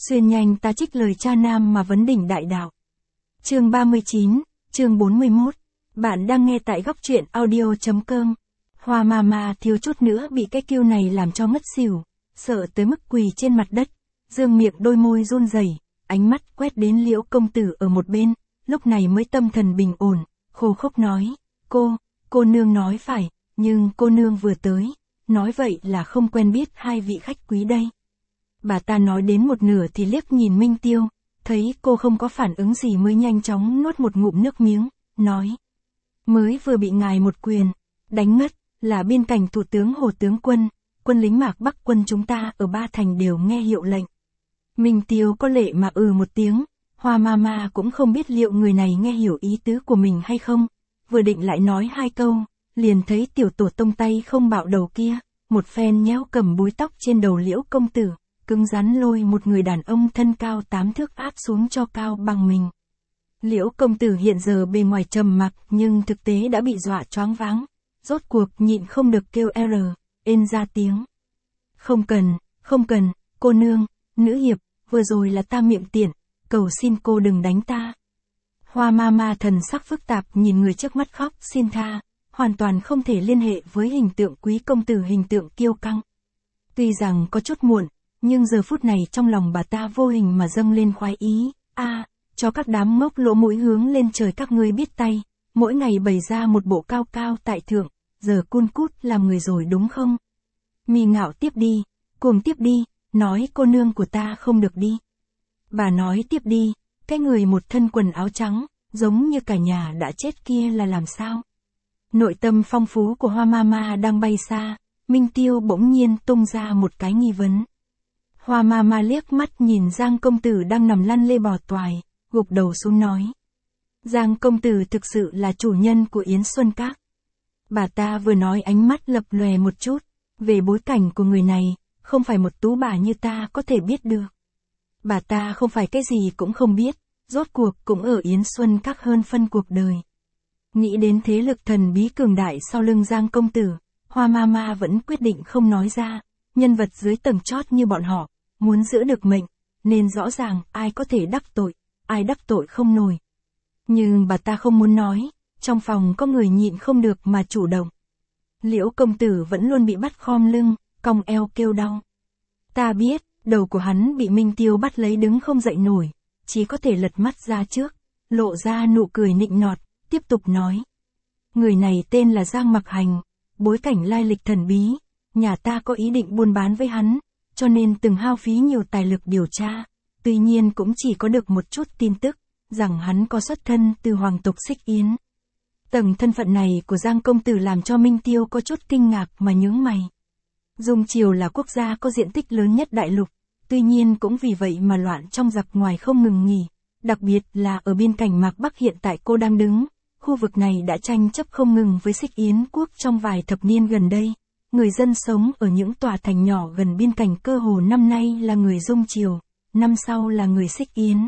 Xuyên nhanh ta trích lời cha nam mà vấn đỉnh đại đạo. Chương 39, chương 41. Bạn đang nghe tại góc truyện audio.com. Hoa Mama thiếu chút nữa bị cái kêu này làm cho ngất xỉu, sợ tới mức quỳ trên mặt đất, dương miệng đôi môi run rẩy, ánh mắt quét đến Liễu công tử ở một bên, lúc này mới tâm thần bình ổn, khô khốc nói, cô nương nói phải, nhưng cô nương vừa tới, nói vậy là không quen biết hai vị khách quý đây. Bà ta nói đến một nửa thì liếc nhìn Minh Tiêu, thấy cô không có phản ứng gì mới nhanh chóng nuốt một ngụm nước miếng, nói. Mới vừa bị ngài một quyền, đánh ngất, là bên cạnh thủ tướng Hồ tướng quân, quân lính Mạc Bắc quân chúng ta ở Ba Thành đều nghe hiệu lệnh. Minh Tiêu có lệ mà một tiếng, Hoa Mama cũng không biết liệu người này nghe hiểu ý tứ của mình hay không, vừa định lại nói hai câu, liền thấy tiểu tổ tông tay không bạo đầu kia, một phen nhéo cầm búi tóc trên đầu Liễu công tử, cứng rắn lôi một người đàn ông thân cao 8 thước áp xuống cho cao bằng mình. Liễu công tử hiện giờ bề ngoài trầm mặc nhưng thực tế đã bị dọa choáng váng, rốt cuộc nhịn không được kêu ên ra tiếng. Không cần, cô nương, nữ hiệp, vừa rồi là ta miệng tiện, cầu xin cô đừng đánh ta. Hoa Mama thần sắc phức tạp nhìn người trước mắt khóc xin tha, hoàn toàn không thể liên hệ với hình tượng quý công tử hình tượng kiêu căng. Tuy rằng có chút muộn, nhưng giờ phút này trong lòng bà ta vô hình mà dâng lên khoái ý, cho các đám ngốc lỗ mũi hướng lên trời các ngươi biết tay, mỗi ngày bày ra một bộ cao cao tại thượng, giờ cun cút làm người rồi đúng không? Mì ngạo tiếp đi, cuồng tiếp đi, nói cô nương của ta không được đi. Bà nói tiếp đi, cái người một thân quần áo trắng, giống như cả nhà đã chết kia là làm sao? Nội tâm phong phú của Hoa Mama đang bay xa, Minh Tiêu bỗng nhiên tung ra một cái nghi vấn. Hoa Mama liếc mắt nhìn Giang công tử đang nằm lăn lê bò toài, gục đầu xuống nói. Giang công tử thực sự là chủ nhân của Yến Xuân Các. Bà ta vừa nói ánh mắt lập lòe một chút, về bối cảnh của người này, không phải một tú bà như ta có thể biết được. Bà ta không phải cái gì cũng không biết, rốt cuộc cũng ở Yến Xuân Các hơn phân cuộc đời. Nghĩ đến thế lực thần bí cường đại sau lưng Giang công tử, Hoa Mama vẫn quyết định không nói ra, nhân vật dưới tầng chót như bọn họ, muốn giữ được mệnh, nên rõ ràng ai có thể đắc tội, ai đắc tội không nổi. Nhưng bà ta không muốn nói, trong phòng có người nhịn không được mà chủ động. Liễu công tử vẫn luôn bị bắt khom lưng, cong eo kêu đau. Ta biết, đầu của hắn bị Minh Tiêu bắt lấy đứng không dậy nổi, chỉ có thể lật mắt ra trước, lộ ra nụ cười nịnh nọt, tiếp tục nói. Người này tên là Giang Mặc Hành, bối cảnh lai lịch thần bí, nhà ta có ý định buôn bán với hắn, cho nên từng hao phí nhiều tài lực điều tra, tuy nhiên cũng chỉ có được một chút tin tức, rằng hắn có xuất thân từ hoàng tộc Xích Yến. Tầng thân phận này của Giang công tử làm cho Minh Tiêu có chút kinh ngạc mà nhướng mày. Dung Triều là quốc gia có diện tích lớn nhất đại lục, tuy nhiên cũng vì vậy mà loạn trong giặc ngoài không ngừng nghỉ, đặc biệt là ở biên cảnh Mạc Bắc hiện tại cô đang đứng, khu vực này đã tranh chấp không ngừng với Xích Yến quốc trong vài thập niên gần đây. Người dân sống ở những tòa thành nhỏ gần biên cảnh cơ hồ năm nay là người Dung Triều, năm sau là người Xích Yến.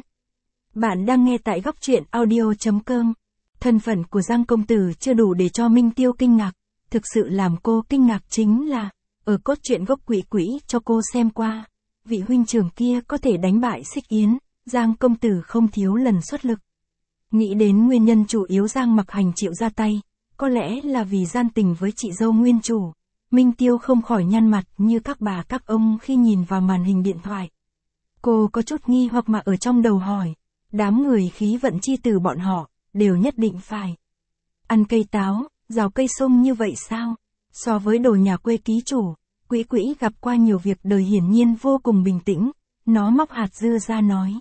Bạn đang nghe tại góc truyện audio.com. Thân phận của Giang công tử chưa đủ để cho Minh Tiêu kinh ngạc, thực sự làm cô kinh ngạc chính là, ở cốt truyện gốc quỷ cho cô xem qua, vị huynh trưởng kia có thể đánh bại Xích Yến, Giang công tử không thiếu lần xuất lực. Nghĩ đến nguyên nhân chủ yếu Giang Mặc Hành chịu ra tay, có lẽ là vì gian tình với chị dâu nguyên chủ. Minh Tiêu không khỏi nhăn mặt như các bà các ông khi nhìn vào màn hình điện thoại. Cô có chút nghi hoặc mà ở trong đầu hỏi, đám người khí vận chi từ bọn họ, đều nhất định phải ăn cây táo, rào cây sung như vậy sao? So với đồ nhà quê ký chủ, quỹ gặp qua nhiều việc đời hiển nhiên vô cùng bình tĩnh, nó móc hạt dưa ra nói.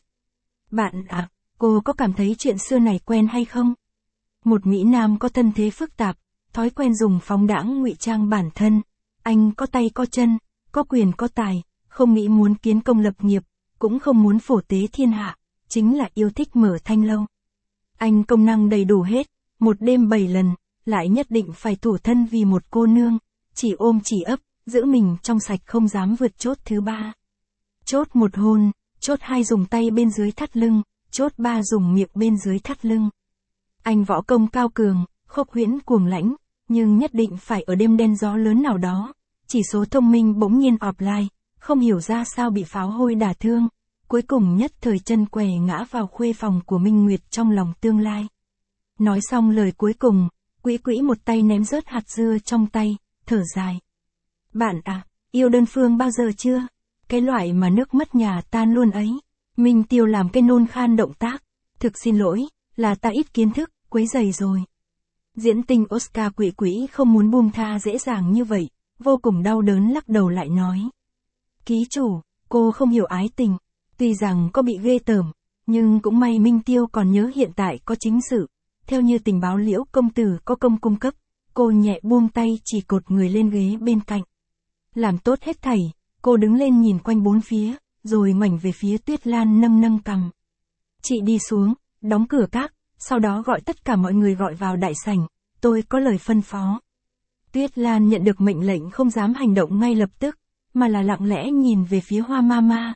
Bạn cô có cảm thấy chuyện xưa này quen hay không? Một Mỹ Nam có thân thế phức tạp, thói quen dùng phóng đãng ngụy trang bản thân, anh có tay có chân, có quyền có tài, không nghĩ muốn kiến công lập nghiệp, cũng không muốn phổ tế thiên hạ, chính là yêu thích mở thanh lâu. Anh công năng đầy đủ hết, một đêm 7 lần, lại nhất định phải thủ thân vì một cô nương, chỉ ôm chỉ ấp, giữ mình trong sạch không dám vượt chốt thứ 3. Chốt 1 hôn, chốt 2 dùng tay bên dưới thắt lưng, chốt 3 dùng miệng bên dưới thắt lưng. Anh võ công cao cường, khốc huyễn cuồng lãnh, nhưng nhất định phải ở đêm đen gió lớn nào đó, chỉ số thông minh bỗng nhiên offline, không hiểu ra sao bị pháo hôi đả thương, cuối cùng nhất thời chân què ngã vào khuê phòng của Minh Nguyệt trong lòng tương lai. Nói xong lời cuối cùng, Quỹ Quỹ một tay ném rớt hạt dưa trong tay, thở dài. Bạn à, yêu đơn phương bao giờ chưa? Cái loại mà nước mất nhà tan luôn ấy. Minh Tiêu làm cái nôn khan động tác. Thực xin lỗi, là ta ít kiến thức, quấy rầy rồi. Diễn tinh Oscar Quỹ Quỹ không muốn buông tha dễ dàng như vậy, vô cùng đau đớn lắc đầu lại nói. Ký chủ, cô không hiểu ái tình, tuy rằng có bị ghê tởm, nhưng cũng may Minh Tiêu còn nhớ hiện tại có chính sự. Theo như tình báo Liễu công tử có công cung cấp, cô nhẹ buông tay chỉ cột người lên ghế bên cạnh. Làm tốt hết thảy, cô đứng lên nhìn quanh bốn phía, rồi ngoảnh về phía Tuyết Lan nâng cằm. Chị đi xuống, đóng cửa các, sau đó gọi tất cả mọi người gọi vào đại sảnh, tôi có lời phân phó. Tuyết Lan nhận được mệnh lệnh không dám hành động ngay lập tức, mà là lặng lẽ nhìn về phía Hoa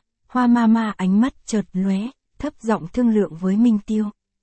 Mama ánh mắt chợt lóe, thấp giọng thương lượng với Minh Tiêu.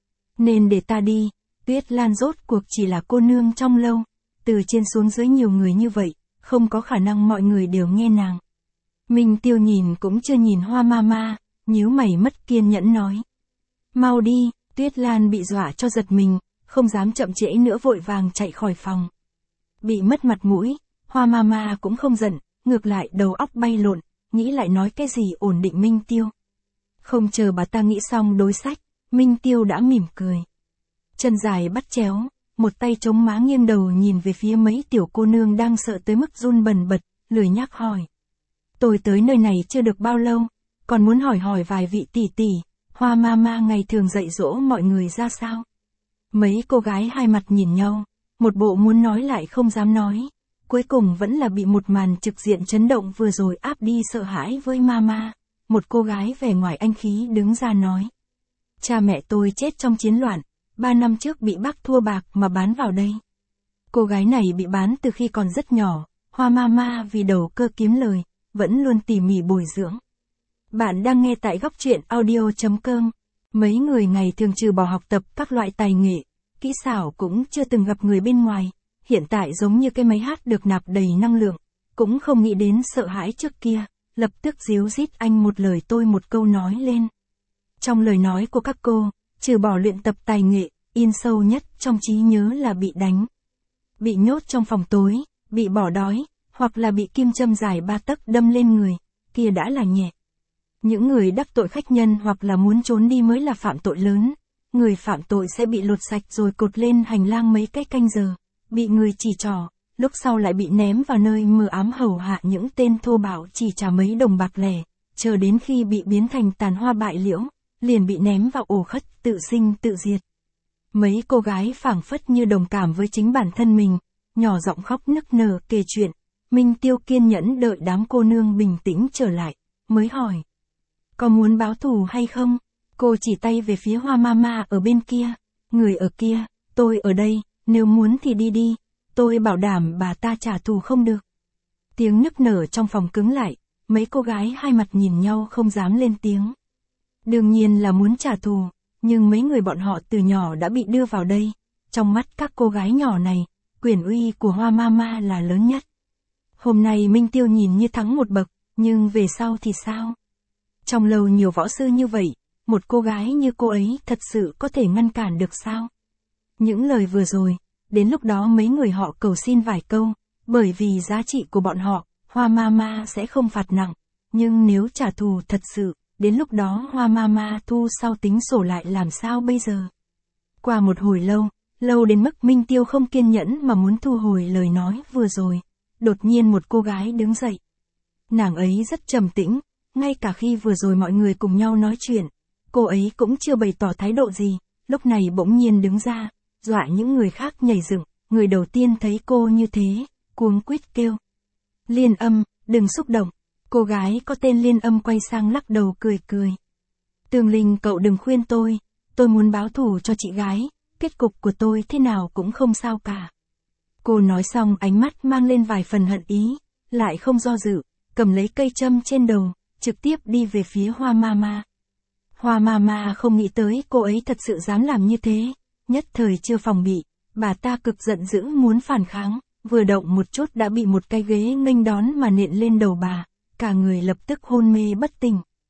Nên để ta đi, Tuyết Lan rốt cuộc chỉ là cô nương trong lâu, từ trên xuống dưới nhiều người như vậy, không có khả năng mọi người đều nghe nàng. Minh Tiêu nhìn cũng chưa nhìn Hoa Mama, nhíu mày mất kiên nhẫn nói. Mau đi, Tuyết Lan bị dọa cho giật mình, không dám chậm trễ nữa vội vàng chạy khỏi phòng. Bị mất mặt mũi, Hoa Mama cũng không giận, ngược lại đầu óc bay lộn, nghĩ lại nói cái gì ổn định Minh Tiêu. Không chờ bà ta nghĩ xong đối sách, Minh Tiêu đã mỉm cười. Chân dài bắt chéo, một tay chống má nghiêng đầu nhìn về phía mấy tiểu cô nương đang sợ tới mức run bần bật, lười nhác hỏi. Tôi tới nơi này chưa được bao lâu, còn muốn hỏi vài vị tỷ tỷ, Hoa Mama ngày thường dạy dỗ mọi người ra sao? Mấy cô gái hai mặt nhìn nhau, một bộ muốn nói lại không dám nói, cuối cùng vẫn là bị một màn trực diện chấn động vừa rồi áp đi sợ hãi với Mama. Một cô gái vẻ ngoài anh khí đứng ra nói. Cha mẹ tôi chết trong chiến loạn, 3 năm trước bị bác thua bạc mà bán vào đây. Cô gái này bị bán từ khi còn rất nhỏ, Hoa Mama vì đầu cơ kiếm lời, vẫn luôn tỉ mỉ bồi dưỡng. Bạn đang nghe tại góc truyện audio.com. Mấy người ngày thường trừ bỏ học tập các loại tài nghệ, kỹ xảo cũng chưa từng gặp người bên ngoài, hiện tại giống như cái máy hát được nạp đầy năng lượng, cũng không nghĩ đến sợ hãi trước kia, lập tức díu dít anh một lời tôi một câu nói lên. Trong lời nói của các cô, trừ bỏ luyện tập tài nghệ, in sâu nhất trong trí nhớ là bị đánh. Bị nhốt trong phòng tối, bị bỏ đói, hoặc là bị kim châm dài 3 tấc đâm lên người, kia đã là nhẹ. Những người đắc tội khách nhân hoặc là muốn trốn đi mới là phạm tội lớn. Người phạm tội sẽ bị lột sạch rồi cột lên hành lang mấy cái canh giờ, bị người chỉ trỏ, lúc sau lại bị ném vào nơi mờ ám hầu hạ những tên thô bạo chỉ trả mấy đồng bạc lẻ, chờ đến khi bị biến thành tàn hoa bại liễu, liền bị ném vào ổ khất tự sinh tự diệt. Mấy cô gái phảng phất như đồng cảm với chính bản thân mình, nhỏ giọng khóc nức nở kể chuyện. Minh Tiêu kiên nhẫn đợi đám cô nương bình tĩnh trở lại, mới hỏi. Có muốn báo thù hay không? Cô chỉ tay về phía Hoa Mama ở bên kia. Người ở kia, tôi ở đây, nếu muốn thì đi đi. Tôi bảo đảm bà ta trả thù không được. Tiếng nức nở trong phòng cứng lại, mấy cô gái hai mặt nhìn nhau không dám lên tiếng. Đương nhiên là muốn trả thù, nhưng mấy người bọn họ từ nhỏ đã bị đưa vào đây. Trong mắt các cô gái nhỏ này, quyền uy của Hoa Mama là lớn nhất. Hôm nay Minh Tiêu nhìn như thắng một bậc, nhưng về sau thì sao? Trong lầu nhiều võ sư như vậy, một cô gái như cô ấy thật sự có thể ngăn cản được sao? Những lời vừa rồi, đến lúc đó mấy người họ cầu xin vài câu, bởi vì giá trị của bọn họ, Hoa Mama sẽ không phạt nặng, nhưng nếu trả thù thật sự, đến lúc đó Hoa Mama thu sau tính sổ lại làm sao bây giờ? Qua một hồi lâu đến mức Minh Tiêu không kiên nhẫn mà muốn thu hồi lời nói vừa rồi, đột nhiên một cô gái đứng dậy. Nàng ấy rất trầm tĩnh, ngay cả khi vừa rồi mọi người cùng nhau nói chuyện, cô ấy cũng chưa bày tỏ thái độ gì, lúc này bỗng nhiên đứng ra, dọa những người khác nhảy dựng, người đầu tiên thấy cô như thế, cuống quýt kêu. Liên Âm, đừng xúc động. Cô gái có tên Liên Âm quay sang lắc đầu cười. Tường Linh cậu đừng khuyên tôi muốn báo thù cho chị gái, kết cục của tôi thế nào cũng không sao cả. Cô nói xong ánh mắt mang lên vài phần hận ý, lại không do dự, cầm lấy cây châm trên đầu, trực tiếp đi về phía Hoa Mama. Hoa Mama không nghĩ tới cô ấy thật sự dám làm như thế, nhất thời chưa phòng bị, bà ta cực giận dữ muốn phản kháng, vừa động một chút đã bị một cái ghế nghênh đón mà nện lên đầu bà, cả người lập tức hôn mê bất tỉnh.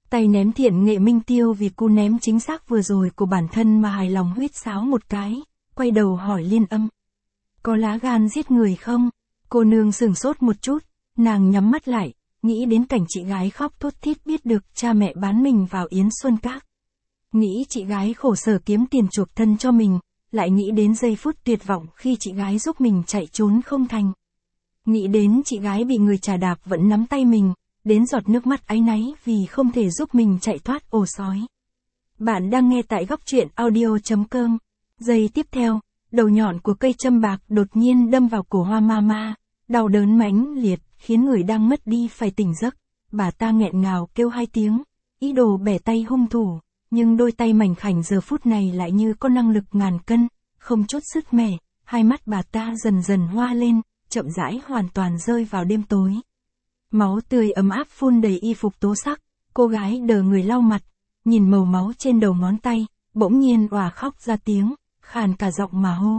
Tay ném thiện nghệ Minh Tiêu vì cú ném chính xác vừa rồi của bản thân mà hài lòng huýt sáo một cái, quay đầu hỏi Liên Âm. Có lá gan giết người không? Cô nương sửng sốt một chút, nàng nhắm mắt lại, nghĩ đến cảnh chị gái khóc thút thít biết được cha mẹ bán mình vào Yến Xuân Các. Nghĩ chị gái khổ sở kiếm tiền chuộc thân cho mình, lại nghĩ đến giây phút tuyệt vọng khi chị gái giúp mình chạy trốn không thành. Nghĩ đến chị gái bị người chà đạp vẫn nắm tay mình, đến giọt nước mắt áy náy vì không thể giúp mình chạy thoát ổ sói. Bạn đang nghe tại góc truyện audio.com. Giây tiếp theo, đầu nhọn của cây châm bạc đột nhiên đâm vào cổ Hoa Mama, đau đớn mãnh liệt, khiến người đang mất đi phải tỉnh giấc. Bà ta nghẹn ngào kêu 2 tiếng, ý đồ bẻ tay hung thủ, nhưng đôi tay mảnh khảnh giờ phút này lại như có năng lực ngàn cân, không chút sứt mẻ, hai mắt bà ta dần dần hoa lên, chậm rãi hoàn toàn rơi vào đêm tối. Máu tươi ấm áp phun đầy y phục tố sắc, cô gái đờ người lau mặt, nhìn màu máu trên đầu ngón tay, bỗng nhiên òa khóc ra tiếng, khàn cả giọng mà hô.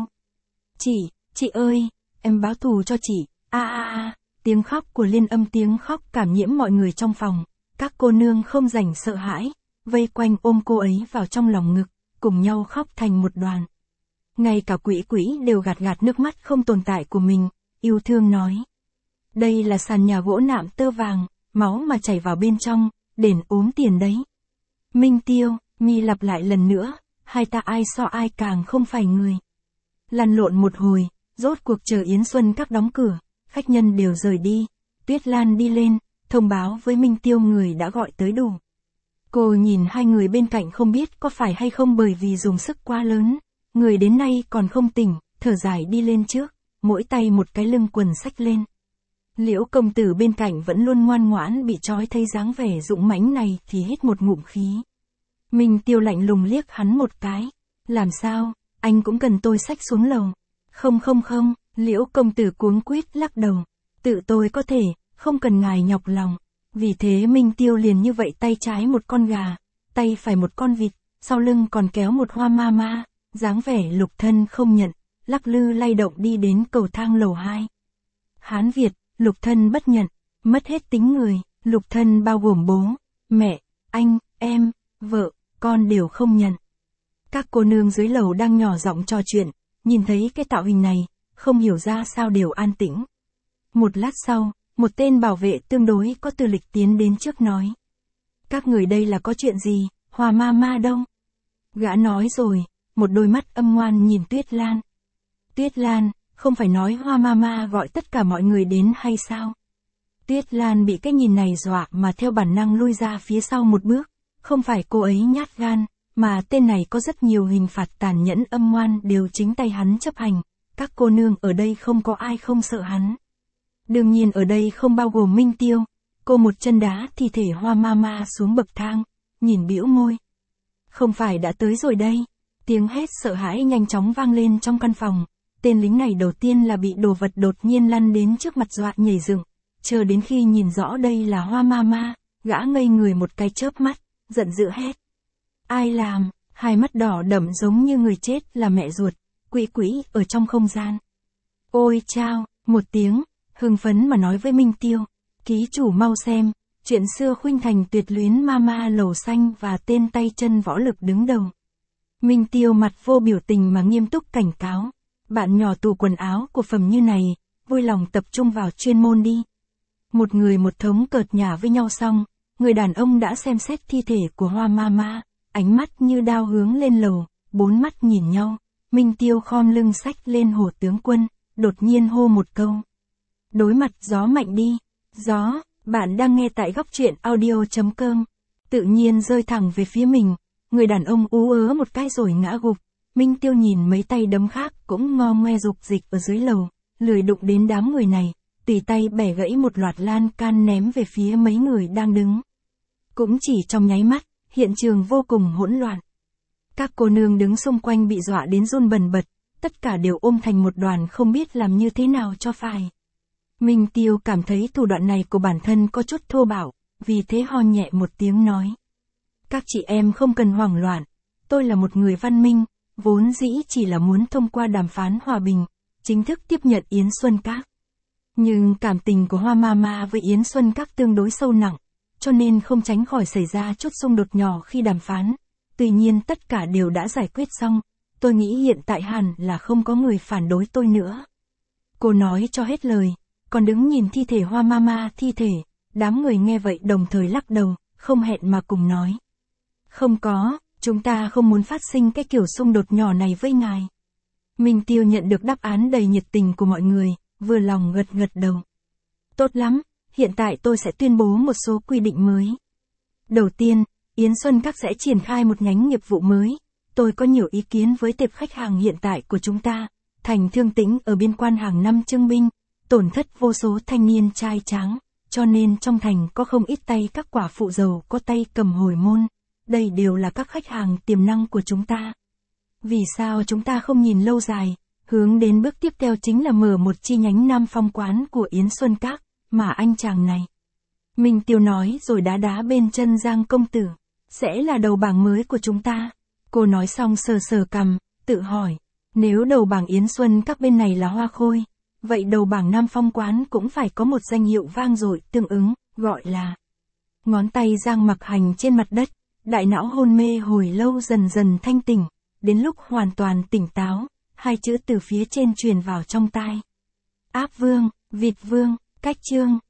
Chị ơi, em báo thù cho chị, tiếng khóc của Liên Âm tiếng khóc cảm nhiễm mọi người trong phòng, các cô nương không rảnh sợ hãi, vây quanh ôm cô ấy vào trong lòng ngực, cùng nhau khóc thành một đoàn. Ngay cả quỷ đều gạt nước mắt không tồn tại của mình, yêu thương nói. Đây là sàn nhà gỗ nạm tơ vàng, máu mà chảy vào bên trong, đền ốm tiền đấy. Minh Tiêu, mi lặp lại lần nữa, hai ta ai so ai càng không phải người. Lăn lộn một hồi, rốt cuộc chờ Yến Xuân Các đóng cửa, khách nhân đều rời đi, Tuyết Lan đi lên, thông báo với Minh Tiêu người đã gọi tới đủ. Cô nhìn hai người bên cạnh không biết có phải hay không bởi vì dùng sức quá lớn, người đến nay còn không tỉnh, thở dài đi lên trước, mỗi tay một cái lưng quần xách lên. Liễu công tử bên cạnh vẫn luôn ngoan ngoãn bị trói thấy dáng vẻ dũng mãnh này thì hít một ngụm khí. Minh Tiêu lạnh lùng liếc hắn một cái. Làm sao, anh cũng cần tôi xách xuống lầu. Không, Liễu công tử cuống quýt lắc đầu. Tự tôi có thể, không cần ngài nhọc lòng. Vì thế Minh Tiêu liền như vậy tay trái một con gà, tay phải một con vịt, sau lưng còn kéo một Hoa Mama, dáng vẻ lục thân không nhận, lắc lư lay động đi đến cầu thang lầu 2. Hán Việt, lục thân bất nhận, mất hết tính người, lục thân bao gồm bố, mẹ, anh, em, vợ, con đều không nhận. Các cô nương dưới lầu đang nhỏ giọng trò chuyện, nhìn thấy cái tạo hình này, không hiểu ra sao đều an tĩnh. Một lát sau, một tên bảo vệ tương đối có tư lịch tiến đến trước nói. Các người đây là có chuyện gì, Hoa Mama đâu? Gã nói rồi, một đôi mắt âm ngoan nhìn Tuyết Lan. Tuyết Lan, không phải nói Hoa Mama gọi tất cả mọi người đến hay sao? Tuyết Lan bị cái nhìn này dọa mà theo bản năng lui ra phía sau một bước, không phải cô ấy nhát gan, mà tên này có rất nhiều hình phạt tàn nhẫn âm ngoan đều chính tay hắn chấp hành, các cô nương ở đây không có ai không sợ hắn. Đương nhiên ở đây không bao gồm Minh Tiêu, cô một chân đá thi thể Hoa Mama xuống bậc thang, nhìn bĩu môi. Không phải đã tới rồi đây, tiếng hét sợ hãi nhanh chóng vang lên trong căn phòng. Tên lính này đầu tiên là bị đồ vật đột nhiên lăn đến trước mặt dọa nhảy dựng, chờ đến khi nhìn rõ đây là Hoa Mama, gã ngây người một cái chớp mắt, giận dữ hét. Ai làm, hai mắt đỏ đậm giống như người chết là mẹ ruột, quỷ ở trong không gian. Ôi chao, một tiếng, hưng phấn mà nói với Minh Tiêu, ký chủ mau xem, chuyện xưa khuynh thành tuyệt luyến Mama lầu xanh và tên tay chân võ lực đứng đầu. Minh Tiêu mặt vô biểu tình mà nghiêm túc cảnh cáo. Bạn nhỏ tủ quần áo của phẩm như này, vui lòng tập trung vào chuyên môn đi. Một người một thống cợt nhả với nhau xong, người đàn ông đã xem xét thi thể của Hoa Mama, ánh mắt như đao hướng lên lầu, bốn mắt nhìn nhau. Minh Tiêu khom lưng xách lên Hổ tướng quân, đột nhiên hô một câu. Đối mặt gió mạnh đi. Gió, bạn đang nghe tại góc truyện audio.com. Tự nhiên rơi thẳng về phía mình, người đàn ông ú ớ một cái rồi ngã gục. Minh Tiêu nhìn mấy tay đấm khác cũng ngo ngoe dục dịch ở dưới lầu, lười đụng đến đám người này, tùy tay bẻ gãy một loạt lan can ném về phía mấy người đang đứng. Cũng chỉ trong nháy mắt, hiện trường vô cùng hỗn loạn. Các cô nương đứng xung quanh bị dọa đến run bần bật, tất cả đều ôm thành một đoàn không biết làm như thế nào cho phải. Minh Tiêu cảm thấy thủ đoạn này của bản thân có chút thô bạo, vì thế ho nhẹ một tiếng nói. Các chị em không cần hoảng loạn, tôi là một người văn minh, vốn dĩ chỉ là muốn thông qua đàm phán hòa bình, chính thức tiếp nhận Yến Xuân Các. Nhưng cảm tình của Hoa Mama với Yến Xuân Các tương đối sâu nặng, cho nên không tránh khỏi xảy ra chút xung đột nhỏ khi đàm phán. Tuy nhiên tất cả đều đã giải quyết xong, tôi nghĩ hiện tại hẳn là không có người phản đối tôi nữa. Cô nói cho hết lời, còn đứng nhìn thi thể Hoa Mama thi thể, đám người nghe vậy đồng thời lắc đầu, không hẹn mà cùng nói. Không có, chúng ta không muốn phát sinh cái kiểu xung đột nhỏ này với ngài. Minh Tiêu nhận được đáp án đầy nhiệt tình của mọi người, vừa lòng gật gật đầu. Tốt lắm, hiện tại tôi sẽ tuyên bố một số quy định mới. Đầu tiên, Yến Xuân Các sẽ triển khai một nhánh nghiệp vụ mới. Tôi có nhiều ý kiến với tệp khách hàng hiện tại của chúng ta. Thành Thương Tĩnh ở biên quan hàng năm trưng binh, tổn thất vô số thanh niên trai tráng, cho nên trong thành có không ít tay các quả phụ giàu có tay cầm hồi môn. Đây đều là các khách hàng tiềm năng của chúng ta. Vì sao chúng ta không nhìn lâu dài, hướng đến bước tiếp theo chính là mở một chi nhánh Nam Phong quán của Yến Xuân Các, mà anh chàng này. Minh Tiêu nói rồi đá đá bên chân Giang công tử, sẽ là đầu bảng mới của chúng ta. Cô nói xong sờ sờ cằm, tự hỏi, nếu đầu bảng Yến Xuân Các bên này là Hoa Khôi, vậy đầu bảng Nam Phong quán cũng phải có một danh hiệu vang dội tương ứng, gọi là. Ngón tay Giang Mặc Hành trên mặt đất, đại não hôn mê hồi lâu dần dần thanh tỉnh, đến lúc hoàn toàn tỉnh táo, hai chữ từ phía trên truyền vào trong tai. Áp Vương, Vịt Vương, Cách Trương.